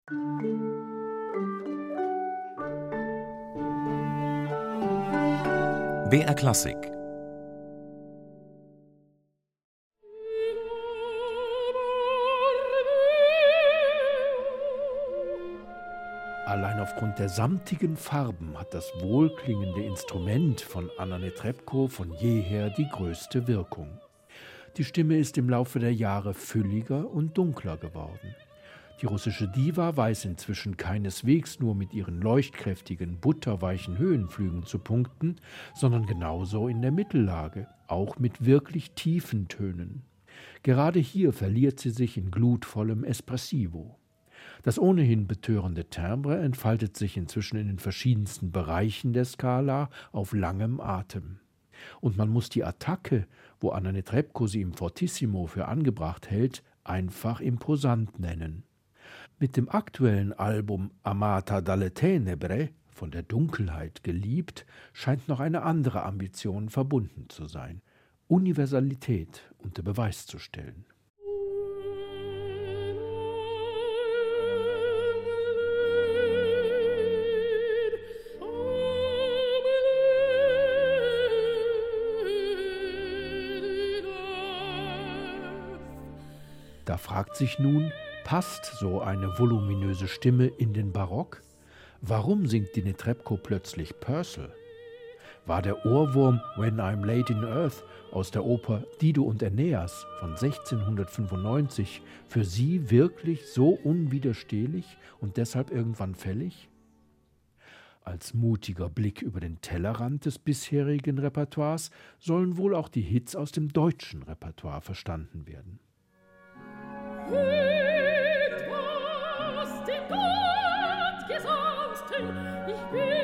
BR Klassik. Allein aufgrund der samtigen Farben hat das wohlklingende Instrument von Anna Netrebko von jeher die größte Wirkung. Die Stimme ist im Laufe der Jahre fülliger und dunkler geworden. Die russische Diva weiß inzwischen keineswegs nur mit ihren leuchtkräftigen, butterweichen Höhenflügen zu punkten, sondern genauso in der Mittellage, auch mit wirklich tiefen Tönen. Gerade hier verliert sie sich in glutvollem Espressivo. Das ohnehin betörende Timbre entfaltet sich inzwischen in den verschiedensten Bereichen der Skala auf langem Atem. Und man muss die Attacke, wo Anna Netrebko sie im Fortissimo für angebracht hält, einfach imposant nennen. Mit dem aktuellen Album Amata dalle Tenebre, von der Dunkelheit geliebt, scheint noch eine andere Ambition verbunden zu sein: Universalität unter Beweis zu stellen. Da fragt sich nun, passt so eine voluminöse Stimme in den Barock? Warum singt die Netrebko plötzlich Purcell? War der Ohrwurm When I'm Laid in Earth aus der Oper Dido und Aeneas von 1695 für sie wirklich so unwiderstehlich und deshalb irgendwann fällig? Als mutiger Blick über den Tellerrand des bisherigen Repertoires sollen wohl auch die Hits aus dem deutschen Repertoire verstanden werden. Hört, was dem Gott Gesandten ich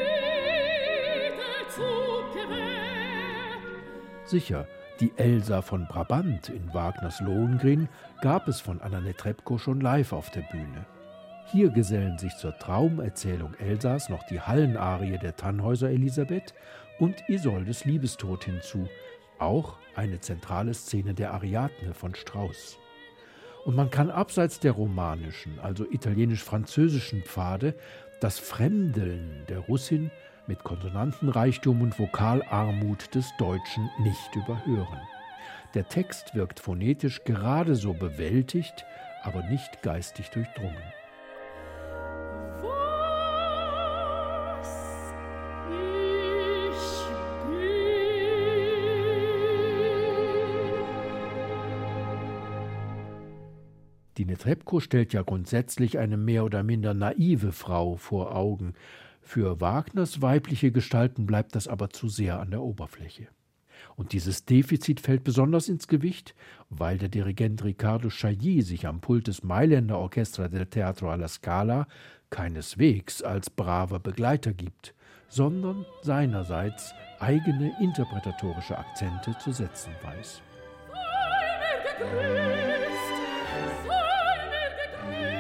bete zu Gewähr. Sicher, die Elsa von Brabant in Wagners Lohengrin gab es von Anna Netrebko schon live auf der Bühne. Hier gesellen sich zur Traumerzählung Elsas noch die Hallenarie der Tannhäuser Elisabeth und Isoldes Liebestod hinzu, auch eine zentrale Szene der Ariadne von Strauss. Und man kann abseits der romanischen, also italienisch-französischen Pfade, das Fremdeln der Russin mit Konsonantenreichtum und Vokalarmut des Deutschen nicht überhören. Der Text wirkt phonetisch gerade so bewältigt, aber nicht geistig durchdrungen. Die Netrebko stellt ja grundsätzlich eine mehr oder minder naive Frau vor Augen. Für Wagners weibliche Gestalten bleibt das aber zu sehr an der Oberfläche. Und dieses Defizit fällt besonders ins Gewicht, weil der Dirigent Riccardo Chailly sich am Pult des Mailänder Orchestra del Teatro alla Scala keineswegs als braver Begleiter gibt, sondern seinerseits eigene interpretatorische Akzente zu setzen weiß. Sei mir gegrüßt, sei mir gegrüßt.